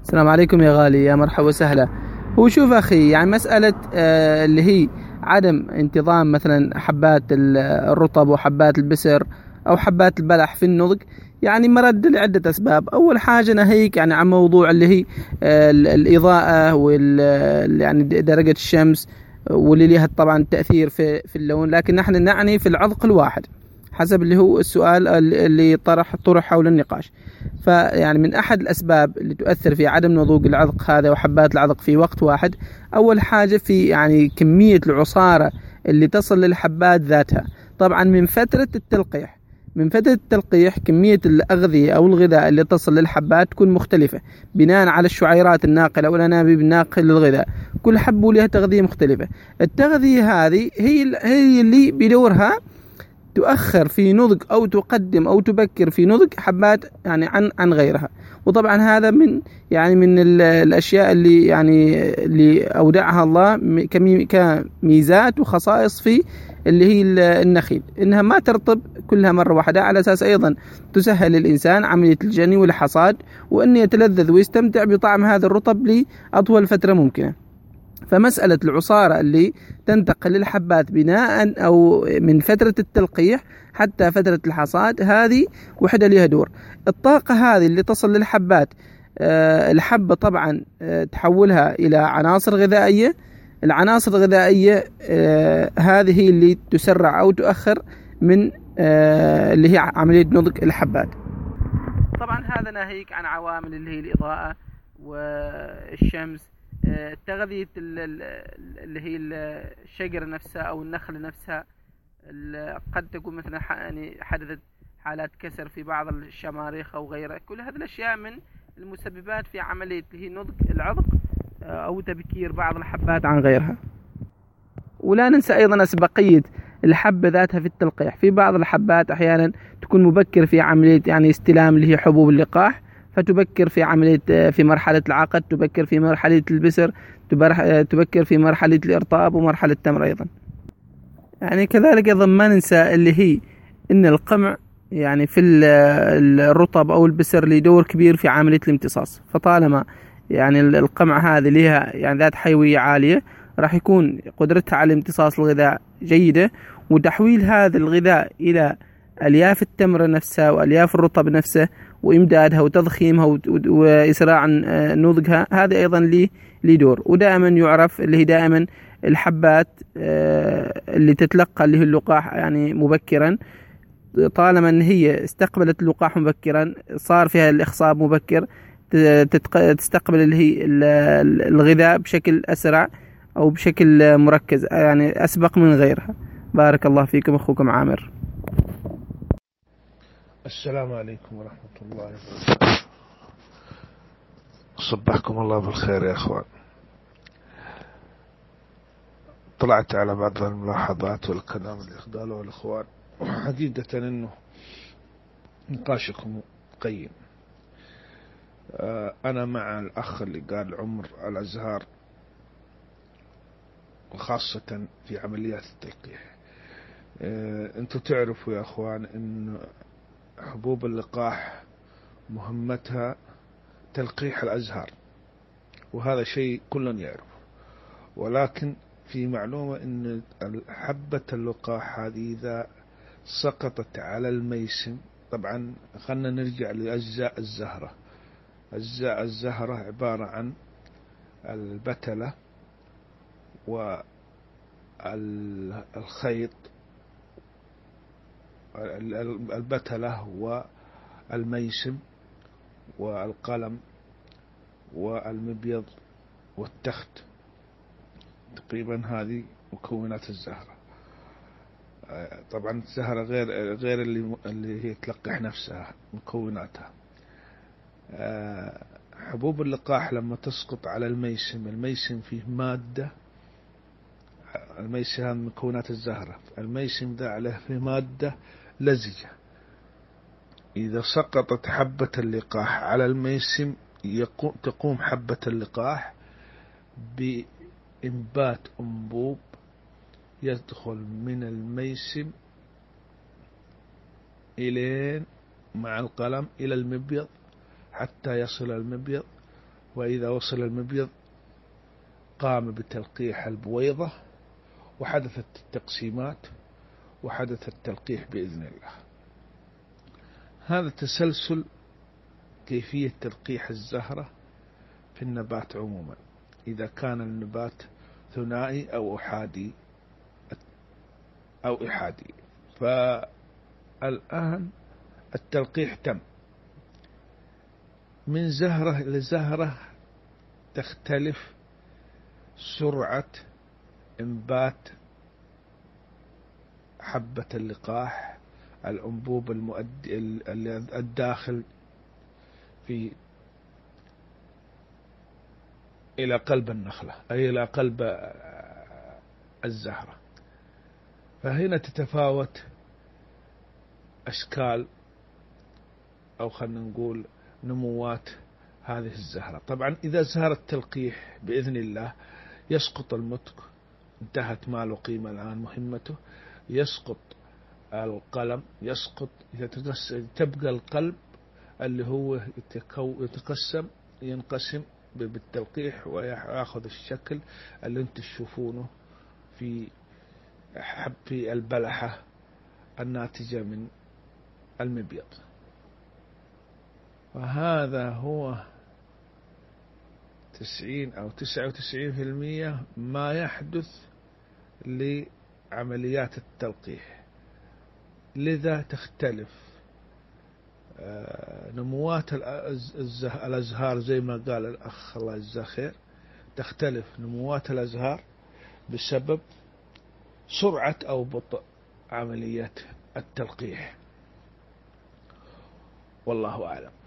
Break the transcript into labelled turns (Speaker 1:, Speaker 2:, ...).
Speaker 1: السلام عليكم يا غالي، يا مرحبا وسهلا. هو شوف أخي، يعني مسألة اللي هي عدم انتظام مثلا حبات الرطب وحبات البسر أو حبات البلح في النضج، يعني مرد لعدة أسباب. أول حاجة ناهيك يعني عن موضوع اللي هي الإضاءة يعني درجة الشمس، واللي لها طبعا تأثير في اللون، لكن نحن نعني في العضق الواحد حسب اللي هو السؤال اللي طرح حول النقاش. فيعني من أحد الأسباب اللي تؤثر في عدم نضوج العذق هذا وحبات العذق في وقت واحد، أول حاجة في يعني كمية العصارة اللي تصل للحبات ذاتها. طبعا من فترة التلقيح كمية الأغذية أو الغذاء اللي تصل للحبات تكون مختلفة بناء على الشعيرات الناقلة والأنابيب الناقلة للغذاء. كل حبة لها تغذية مختلفة. التغذية هذه هي اللي بدورها تؤخر في نضج أو تقدم أو تبكر في نضج حبات يعني عن غيرها. وطبعا هذا من الأشياء اللي أودعها الله كميزات وخصائص في اللي هي النخيل، إنها ما ترطب كلها مرة واحدة، على أساس أيضا تسهل للإنسان عملية الجني والحصاد، وأن يتلذذ ويستمتع بطعم هذا الرطب لأطول فترة ممكنة. فمسألة العصارة اللي تنتقل للحبات بناء أو من فترة التلقيح حتى فترة الحصاد، هذه وحدة لها دور. الطاقة هذه اللي تصل للحبات، الحبة طبعا تحولها إلى عناصر غذائية. العناصر الغذائية هذه هي اللي تسرع أو تؤخر من اللي هي عملية نضج الحبات. طبعا هذا ناهيك عن عوامل اللي هي الإضاءة والشمس، تغذية اللي هي الشجرة نفسها أو النخل نفسها. قد تكون مثلا يعني حدثت حالات كسر في بعض الشماريخ أو غيرها. كل هذه الأشياء من المسببات في عملية اللي هي نضج العضق أو تبكير بعض الحبات عن غيرها. ولا ننسى أيضا أسبقية الحبة ذاتها في التلقيح. في بعض الحبات أحيانا تكون مبكر في عملية يعني استلام اللي هي حبوب اللقاح، فتبكر في عملية في مرحلة العقد، تبكر في مرحلة البسر، تبكر في مرحلة الإرطاب ومرحلة التمر أيضا. يعني كذلك أيضا ما ننسى اللي هي إن القمع يعني في الرطب أو البسر له دور كبير في عملية الامتصاص. فطالما يعني القمع هذه لها يعني ذات حيوية عالية، راح يكون قدرتها على امتصاص الغذاء جيدة، وتحويل هذا الغذاء إلى ألياف التمر نفسها وألياف الرطب نفسه وإمدادها وتضخيمها وإسراع نضجها، هذا أيضا لي دور. ودائما يعرف اللي هي دائما الحبات اللي تتلقى اللي هي اللقاح يعني مبكرا، طالما أن هي استقبلت اللقاح مبكرا، صار فيها الإخصاب مبكر، تستقبل اللي هي الغذاء بشكل أسرع أو بشكل مركز، يعني أسبق من غيرها. بارك الله فيكم، أخوكم عامر.
Speaker 2: السلام عليكم ورحمة الله وبركاته. صبحكم الله بالخير يا أخوان. طلعت على بعض الملاحظات والكلام اللي قالوه الأخوان، وحقيقة أنه نقاشكم قيم. أنا مع الأخ اللي قال عمر الأزهار، وخاصة في عمليات التلقيح. أنتوا تعرفوا يا أخوان أن حبوب اللقاح مهمتها تلقيح الأزهار، وهذا شيء كلنا يعرف. ولكن في معلومة أن حبة اللقاح هذه إذا سقطت على الميسم، طبعا خلنا نرجع لأجزاء الزهرة. أجزاء الزهرة عبارة عن البتلة والخيط، البتلة والميسم والقلم والمبيض والتخت. تقريبا هذه مكونات الزهرة. طبعا الزهرة غير اللي هي تلقح نفسها مكوناتها. حبوب اللقاح لما تسقط على الميسم فيه مادة. الميسم هذا مكونات الزهرة. الميسم ذا عليه فيه مادة لزجة. إذا سقطت حبة اللقاح على الميسم، تقوم حبة اللقاح بإنبات أنبوب يدخل من الميسم إلين مع القلم إلى المبيض، حتى يصل المبيض وإذا وصل المبيض قام بتلقيح البويضة وحدثت التقسيمات وحدث التلقيح بإذن الله. هذا تسلسل كيفية تلقيح الزهرة في النبات عموما، إذا كان النبات ثنائي أو إحادي. فالآن التلقيح تم. من زهرة لزهرة تختلف سرعة إنبات حبة اللقاح، الأنبوب الداخل إلى قلب النخلة، أي إلى قلب الزهرة. فهنا تتفاوت أشكال أو خلنا نقول نموات هذه الزهرة. طبعا إذا زهر التلقيح بإذن الله يسقط المتك، انتهت ما له قيمة الآن مهمته، يسقط القلم، يسقط، تبقى القلب اللي هو ينقسم بالتلقيح ويأخذ الشكل اللي انتم تشوفونه في البلحة الناتجة من المبيض. وهذا هو 90 أو 99% ما يحدث لعمليات التلقيح. لذا تختلف نموات الأزهار زي ما قال الأخ الله يجزاه خير، تختلف نموات الأزهار بسبب سرعة أو بطء عمليات التلقيح. والله أعلم.